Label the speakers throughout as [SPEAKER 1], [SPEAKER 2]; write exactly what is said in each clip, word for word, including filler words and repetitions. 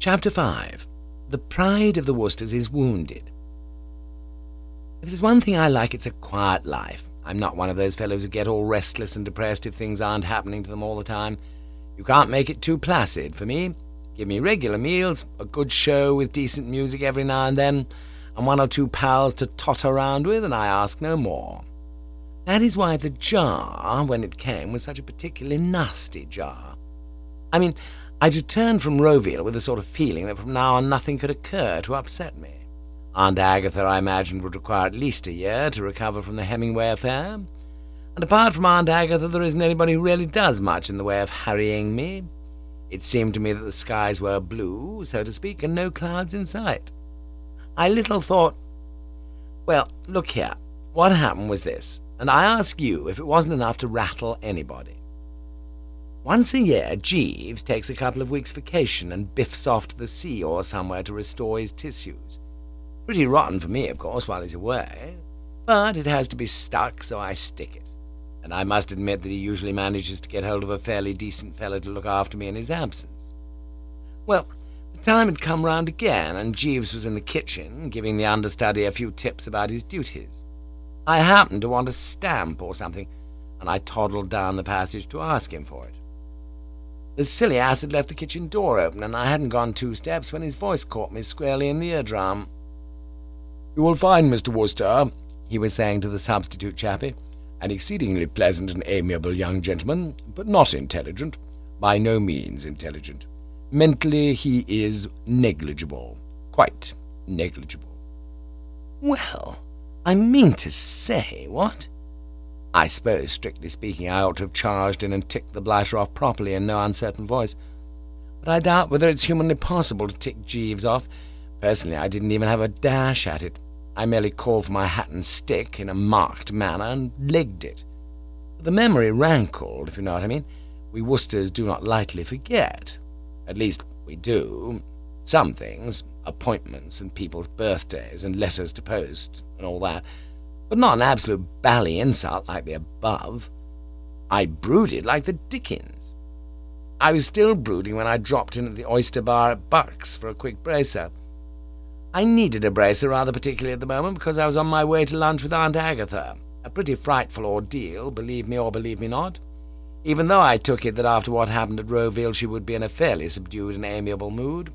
[SPEAKER 1] Chapter five. The Pride of the Worcesters is Wounded. If there's one thing I like, it's a quiet life. I'm not one of those fellows who get all restless and depressed if things aren't happening to them all the time. You can't make it too placid for me. Give me regular meals, a good show with decent music every now and then, and one or two pals to totter around with, and I ask no more. That is why the jar, when it came, was such a particularly nasty jar. I mean, I'd returned from Roville with a sort of feeling that from now on nothing could occur to upset me. Aunt Agatha, I imagined, would require at least a year to recover from the Hemingway affair, and apart from Aunt Agatha there isn't anybody who really does much in the way of harrying me. It seemed to me that the skies were blue, so to speak, and no clouds in sight. I little thought... Well, look here, what happened was this, and I ask you if it wasn't enough to rattle anybody. Once a year, Jeeves takes a couple of weeks' vacation and biffs off to the sea or somewhere to restore his tissues. Pretty rotten for me, of course, while he's away, but it has to be stuck, so I stick it. And I must admit that he usually manages to get hold of a fairly decent fellow to look after me in his absence. Well, the time had come round again, and Jeeves was in the kitchen, giving the understudy a few tips about his duties. I happened to want a stamp or something, and I toddled down the passage to ask him for it. The silly ass had left the kitchen door open, and I hadn't gone two steps when his voice caught me squarely in the eardrum. "You will find, Mister Worcester," he was saying to the substitute chappie, "an exceedingly pleasant and amiable young gentleman, but not intelligent, by no means intelligent. Mentally he is negligible, quite negligible." Well, I mean to say, what? I suppose, strictly speaking, I ought to have charged in and ticked the blighter off properly in no uncertain voice, but I doubt whether it's humanly possible to tick Jeeves off. Personally, I didn't even have a dash at it. I merely called for my hat and stick in a marked manner and legged it. But the memory rankled, if you know what I mean. We Worcesters do not lightly forget. At least, we do. Some things, appointments and people's birthdays and letters to post and all that, but not an absolute bally insult like the above. I brooded like the dickens. I was still brooding when I dropped in at the oyster bar at Buck's for a quick bracer. I needed a bracer rather particularly at the moment because I was on my way to lunch with Aunt Agatha, a pretty frightful ordeal, believe me or believe me not, even though I took it that after what happened at Roville she would be in a fairly subdued and amiable mood.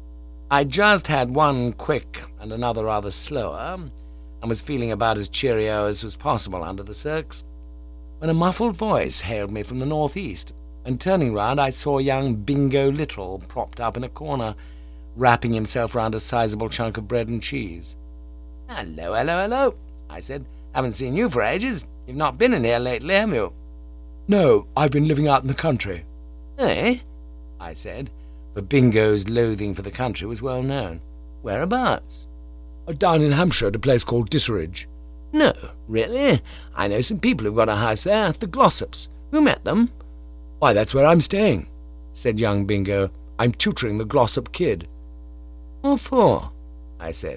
[SPEAKER 1] I just had one quick and another rather slower, and was feeling about as cheerio as was possible under the circs, when a muffled voice hailed me from the northeast, and turning round I saw young Bingo Little propped up in a corner, wrapping himself round a sizable chunk of bread and cheese. "Hello, hello, hello," I said. "Haven't seen you for ages. You've not been in here lately, have you?" "No, I've been living out in the country." "Eh?" I said, for Bingo's loathing for the country was well known. "Whereabouts?" "Down in Hampshire at a place called Disseridge." "No, really? I know some people who've got a house there, the Glossops. Who met them?" "Why, that's where I'm staying," said young Bingo. "I'm tutoring the Glossop kid." "What for?" I said.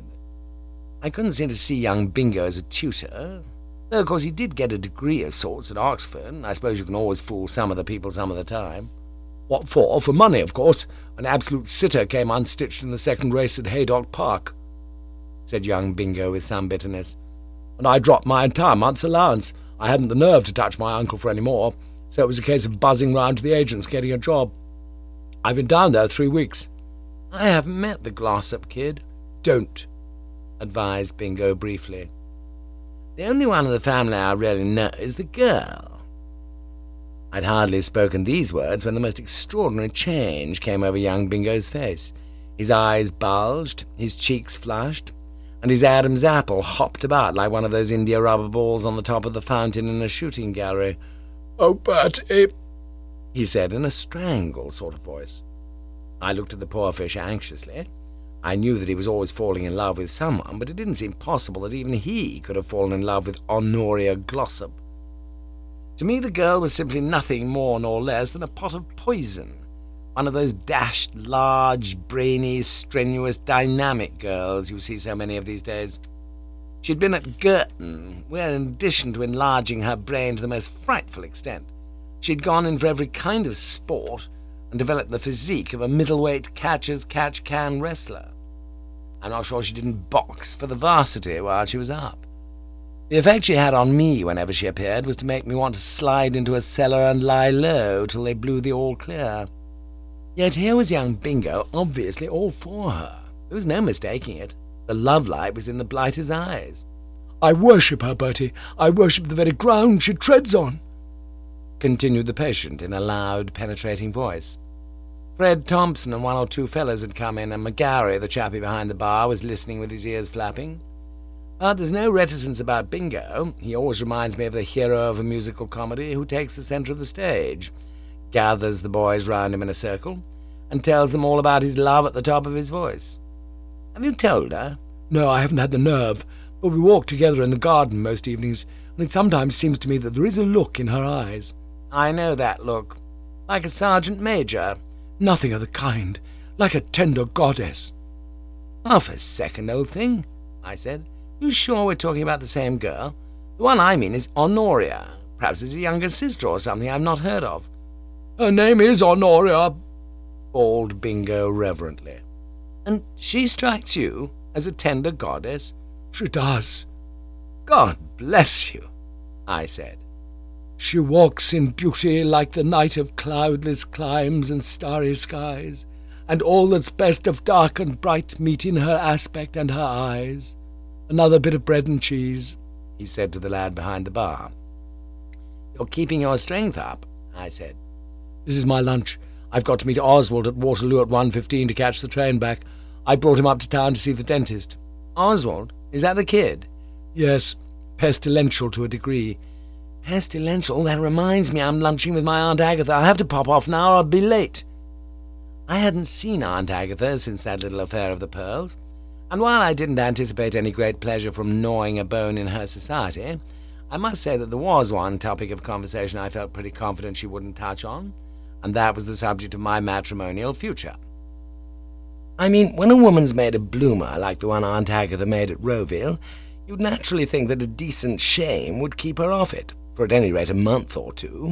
[SPEAKER 1] I couldn't seem to see young Bingo as a tutor, though of course he did get a degree of sorts at Oxford, and I suppose you can always fool some of the people some of the time. "What for? For money, of course. An absolute sitter came unstitched in the second race at Haydock Park," said young Bingo with some bitterness, "and I dropped my entire month's allowance. I hadn't the nerve to touch my uncle for any more, so it was a case of buzzing round to the agents getting a job. I've been down there three weeks." "I haven't met the Glossop kid." "Don't," advised Bingo briefly. "The only one of the family I really know is the girl." I'd hardly spoken these words when the most extraordinary change came over young Bingo's face. His eyes bulged, his cheeks flushed, and his Adam's apple hopped about like one of those India rubber balls on the top of the fountain in a shooting gallery. "Oh, Bertie," he said in a strangled sort of voice. I looked at the poor fish anxiously. I knew that he was always falling in love with someone, but it didn't seem possible that even he could have fallen in love with Honoria Glossop. To me the girl was simply nothing more nor less than a pot of poison, one of those dashed, large, brainy, strenuous, dynamic girls you see so many of these days. She'd been at Girton, where, in addition to enlarging her brain to the most frightful extent, she'd gone in for every kind of sport, and developed the physique of a middleweight catchers-catch-can wrestler. I'm not sure she didn't box for the varsity while she was up. The effect she had on me whenever she appeared was to make me want to slide into a cellar and lie low till they blew the all-clear. Yet here was young Bingo obviously all for her. There was no mistaking it. The love light was in the blighter's eyes.
[SPEAKER 2] "I worship her, Bertie. I worship the very ground she treads on,"
[SPEAKER 1] continued the patient in a loud, penetrating voice. Fred Thompson and one or two fellows had come in, and McGarry, the chappie behind the bar, was listening with his ears flapping. But there's no reticence about Bingo. He always reminds me of the hero of a musical comedy who takes the centre of the stage, gathers the boys round him in a circle, and tells them all about his love at the top of his voice. Have you told her?
[SPEAKER 2] "No, I haven't had the nerve, but we walk together in the garden most evenings, and it sometimes seems to me that there is a look in her eyes."
[SPEAKER 1] "I know that look. Like a sergeant major."
[SPEAKER 2] "Nothing of the kind. Like a tender goddess."
[SPEAKER 1] "Half a second, old thing," I said. "You sure we're talking about the same girl? The one I mean is Honoria. Perhaps it's a younger sister or something I've not heard of."
[SPEAKER 2] "Her name is Honoria,"
[SPEAKER 1] bawled Bingo reverently. "And she strikes you as a tender goddess?"
[SPEAKER 2] "She does."
[SPEAKER 1] "God bless you," I said.
[SPEAKER 2] "She walks in beauty like the night of cloudless climes and starry skies, and all that's best of dark and bright meet in her aspect and her eyes. Another bit of bread and cheese," he said to the lad behind the bar.
[SPEAKER 1] "You're keeping your strength up," I said.
[SPEAKER 2] "This is my lunch. I've got to meet Oswald at Waterloo at one fifteen to catch the train back. I brought him up to town to see the dentist."
[SPEAKER 1] "Oswald? Is that the kid?"
[SPEAKER 2] "Yes, pestilential to a degree."
[SPEAKER 1] "Pestilential? That reminds me I'm lunching with my Aunt Agatha. I'll have to pop off now or I'll be late." I hadn't seen Aunt Agatha since that little affair of the pearls, and while I didn't anticipate any great pleasure from gnawing a bone in her society, I must say that there was one topic of conversation I felt pretty confident she wouldn't touch on, and that was the subject of my matrimonial future. I mean, when a woman's made a bloomer like the one Aunt Agatha made at Roville, you'd naturally think that a decent shame would keep her off it, for at any rate a month or two.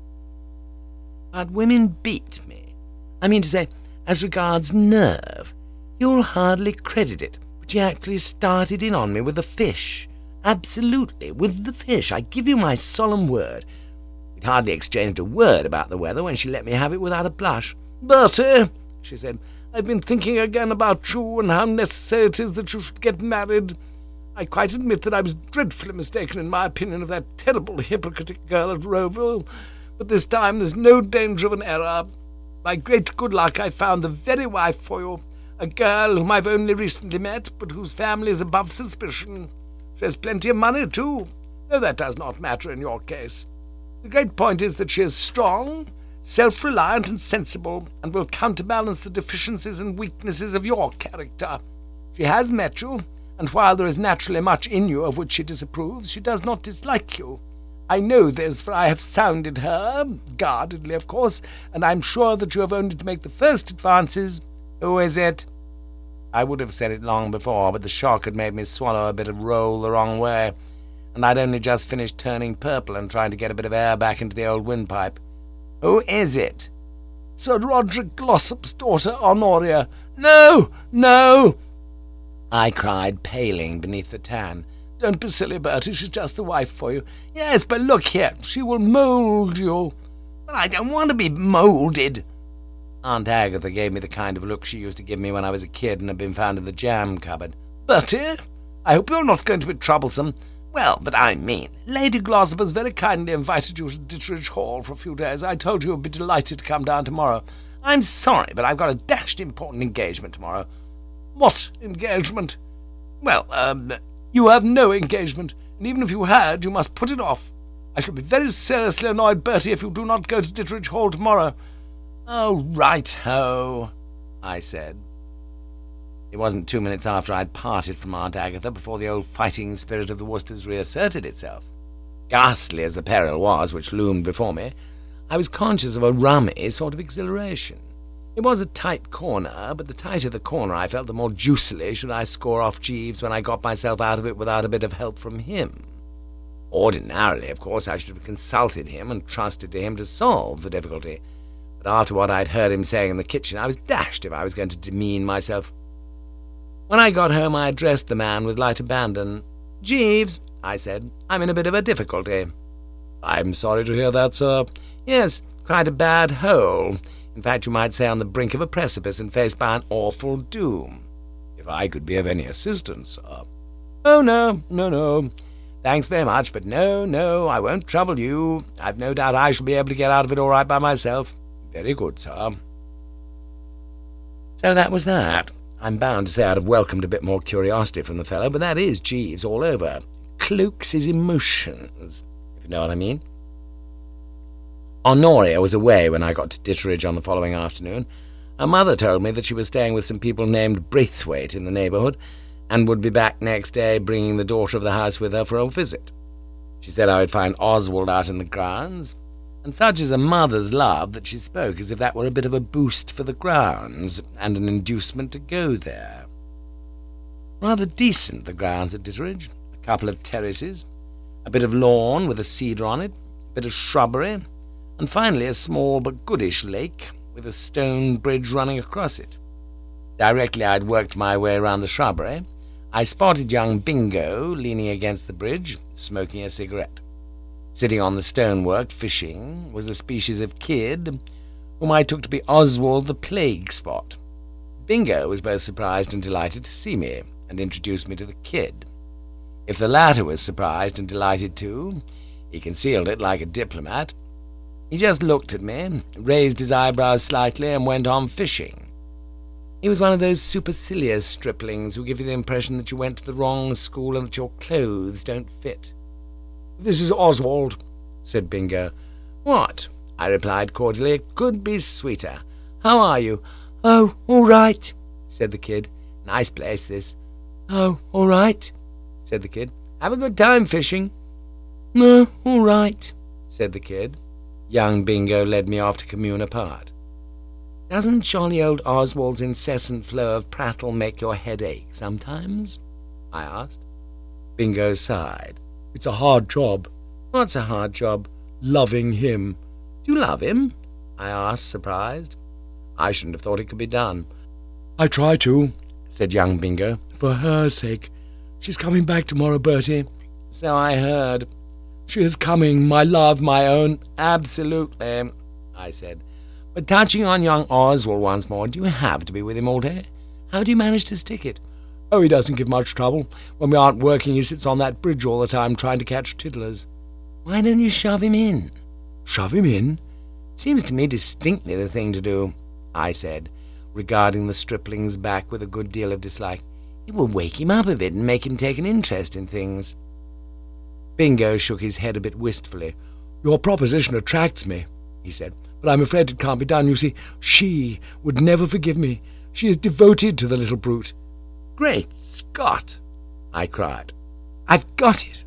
[SPEAKER 1] But women beat me. I mean to say, as regards nerve. You'll hardly credit it, but she actually started in on me with the fish. Absolutely, with the fish. I give you my solemn word. We'd hardly exchanged a word about the weather when she let me have it without a blush. "Bertie," she said, "I've been thinking again about you and how necessary it is that you should get married. I quite admit that I was dreadfully mistaken in my opinion of that terrible hypocritic girl at Roville, but this time there's no danger of an error. By great good luck I found the very wife for you, a girl whom I've only recently met, but whose family is above suspicion. She has plenty of money, too, though that does not matter in your case. The great point is that she is strong, self-reliant and sensible, and will counterbalance the deficiencies and weaknesses of your character. She has met you, and while there is naturally much in you of which she disapproves, she does not dislike you. I know this, for I have sounded her, guardedly, of course, and I'm sure that you have only to make the first advances. Who is it?" I would have said it long before, but the shock had made me swallow a bit of roll the wrong way, and I'd only just finished turning purple and trying to get a bit of air back into the old windpipe. "Who is it?" "Sir Roderick Glossop's daughter, Honoria." "No, no!" I cried, paling beneath the tan. "Don't be silly, Bertie, she's just the wife for you." "Yes, but look here, she will mould you." "But I don't want to be moulded." Aunt Agatha gave me the kind of look she used to give me when I was a kid and had been found in the jam cupboard. "Bertie, I hope you're not going to be troublesome." "Well, but I mean, Lady Glossop has very kindly invited you to Ditteridge Hall for a few days. I told you you'd be delighted to come down tomorrow." "I'm sorry, but I've got a dashed important engagement tomorrow." "What engagement?" "Well, um, you have no engagement, and even if you had, you must put it off. I shall be very seriously annoyed, Bertie, if you do not go to Ditteridge Hall tomorrow." "Oh, right-ho," I said. It wasn't two minutes after I'd parted from Aunt Agatha before the old fighting spirit of the Worcesters reasserted itself. Ghastly as the peril was which loomed before me, I was conscious of a rummy sort of exhilaration. It was a tight corner, but the tighter the corner I felt, the more juicily should I score off Jeeves when I got myself out of it without a bit of help from him. Ordinarily, of course, I should have consulted him and trusted to him to solve the difficulty, but but after what I'd heard him saying in the kitchen, I was dashed if I was going to demean myself. When I got home, I addressed the man with light abandon. "Jeeves," I said, "I'm in a bit of a difficulty." "I'm sorry to hear that, sir." "Yes, quite a bad hole. In fact, you might say on the brink of a precipice and faced by an awful doom." "If I could be of any assistance, sir." "Oh, no, no, no. Thanks very much, but no, no, I won't trouble you. I've no doubt I shall be able to get out of it all right by myself." "Very good, sir." So that was that. I'm bound to say I'd have welcomed a bit more curiosity from the fellow, but that is Jeeves all over. Cloaks his emotions, if you know what I mean. Honoria was away when I got to Ditteridge on the following afternoon. Her mother told me that she was staying with some people named Braithwaite in the neighbourhood, and would be back next day, bringing the daughter of the house with her for a visit. She said I would find Oswald out in the grounds, and such is a mother's love that she spoke as if that were a bit of a boost for the grounds, and an inducement to go there. Rather decent, the grounds at Ditteridge. A couple of terraces, a bit of lawn with a cedar on it, a bit of shrubbery, and finally a small but goodish lake with a stone bridge running across it. Directly I'd worked my way round the shrubbery, I spotted young Bingo leaning against the bridge, smoking a cigarette. Sitting on the stonework, fishing, was a species of kid, whom I took to be Oswald the Plague Spot. Bingo was both surprised and delighted to see me, and introduced me to the kid. If the latter was surprised and delighted too, he concealed it like a diplomat. He just looked at me, raised his eyebrows slightly, and went on fishing. He was one of those supercilious striplings who give you the impression that you went to the wrong school and that your clothes don't fit.
[SPEAKER 2] "This is Oswald,"
[SPEAKER 1] said Bingo. "What?" I replied cordially. "It could be sweeter. How are you?"
[SPEAKER 2] "Oh, all right,"
[SPEAKER 1] said the kid. "Nice place, this."
[SPEAKER 2] "Oh, all right,"
[SPEAKER 1] said the kid. "Have a good time fishing?"
[SPEAKER 2] "No, all right,"
[SPEAKER 1] said the kid. Young Bingo led me off to commune apart. "Doesn't jolly old Oswald's incessant flow of prattle make your head ache sometimes?" I asked.
[SPEAKER 2] Bingo sighed. "It's a hard job."
[SPEAKER 1] "What's a hard job?"
[SPEAKER 2] "Loving him."
[SPEAKER 1] "Do you love him?" I asked, surprised. I shouldn't have thought it could be done.
[SPEAKER 2] "I try to,"
[SPEAKER 1] said young Bingo.
[SPEAKER 2] "For her sake. She's coming back tomorrow, Bertie."
[SPEAKER 1] "So I heard."
[SPEAKER 2] "She is coming, my love, my own."
[SPEAKER 1] "Absolutely," I said. "But touching on young Oswald once more, do you have to be with him all day? How do you manage to stick it?"
[SPEAKER 2] "Oh, he doesn't give much trouble. When we aren't working, he sits on that bridge all the time trying to catch tiddlers."
[SPEAKER 1] "Why don't you shove him in?"
[SPEAKER 2] "Shove him in?"
[SPEAKER 1] "Seems to me distinctly the thing to do," I said, regarding the stripling's back with a good deal of dislike. "It will wake him up a bit and make him take an interest in things." Bingo shook his head a bit wistfully.
[SPEAKER 2] "Your proposition attracts me," he said, "but I'm afraid it can't be done. You see, she would never forgive me. She is devoted to the little brute."
[SPEAKER 1] "Great Scott!" I cried. "I've got it!"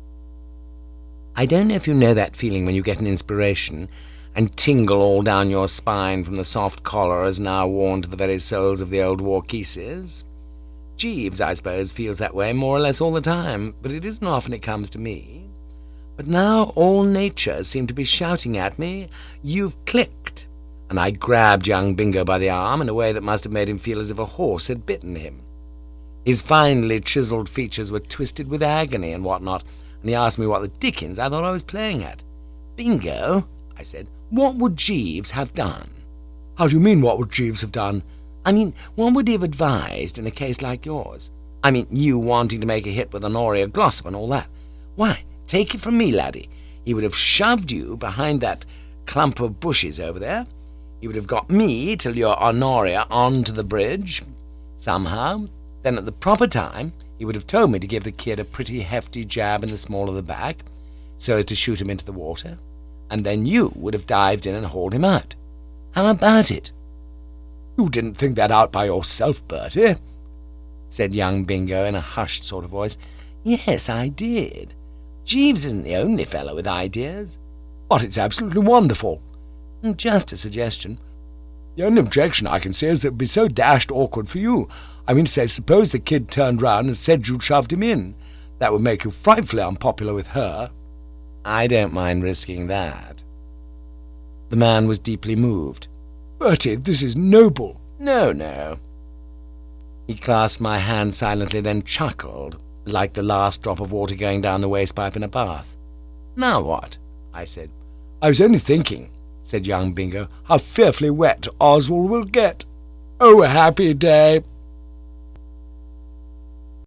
[SPEAKER 1] I don't know if you know that feeling when you get an inspiration and tingle all down your spine from the soft collar as now worn to the very soles of the old Walkises. Jeeves, I suppose, feels that way more or less all the time, but it isn't often it comes to me. But now all nature seemed to be shouting at me, "You've clicked," and I grabbed young Bingo by the arm in a way that must have made him feel as if a horse had bitten him. His finely chiselled features were twisted with agony and what not, and he asked me what the dickens I thought I was playing at. "Bingo," I said, "what would Jeeves have done?"
[SPEAKER 2] "How do you mean, what would Jeeves have done?"
[SPEAKER 1] "I mean, what would he have advised in a case like yours? I mean, you wanting to make a hit with Honoria Glossop and all that. Why, take it from me, laddie, he would have shoved you behind that clump of bushes over there. He would have got me till your Honoria onto the bridge, somehow. Then at the proper time he would have told me to give the kid a pretty hefty jab in the small of the back, so as to shoot him into the water, and then you would have dived in and hauled him out. How about it?"
[SPEAKER 2] "You didn't think that out by yourself, Bertie?"
[SPEAKER 1] said young Bingo in a hushed sort of voice. "Yes, I did. Jeeves isn't the only fellow with ideas."
[SPEAKER 2] "But it's absolutely wonderful."
[SPEAKER 1] "Just a suggestion."
[SPEAKER 2] "The only objection I can see is that it would be so dashed awkward for you. I mean to say, suppose the kid turned round and said you'd shoved him in. That would make you frightfully unpopular with her."
[SPEAKER 1] "I don't mind risking that." The man was deeply moved.
[SPEAKER 2] Bertie, this is noble."
[SPEAKER 1] "No, no." He clasped my hand silently, then chuckled, like the last drop of water going down the waste-pipe in a bath. "Now what?" I said.
[SPEAKER 2] "I was only thinking," said young Bingo, "how fearfully wet Oswald will get. Oh, happy day!